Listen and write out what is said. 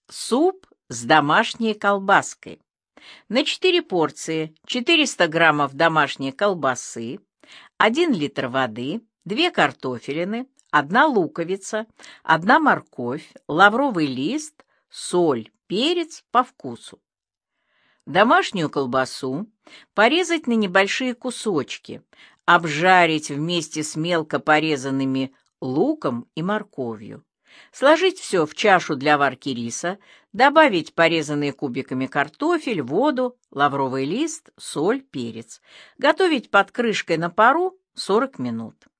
Суп с домашней колбаской. На 4 порции 400 граммов домашней колбасы, 1 литр воды, 2 картофелины, 1 луковица, 1 морковь, лавровый лист, соль, перец по вкусу. Домашнюю колбасу порезать на небольшие кусочки, обжарить вместе с мелко порезанными луком и морковью. Сложить все в чашу для варки риса, добавить порезанные кубиками картофель, воду, лавровый лист, соль, перец. Готовить под крышкой на пару 40 минут.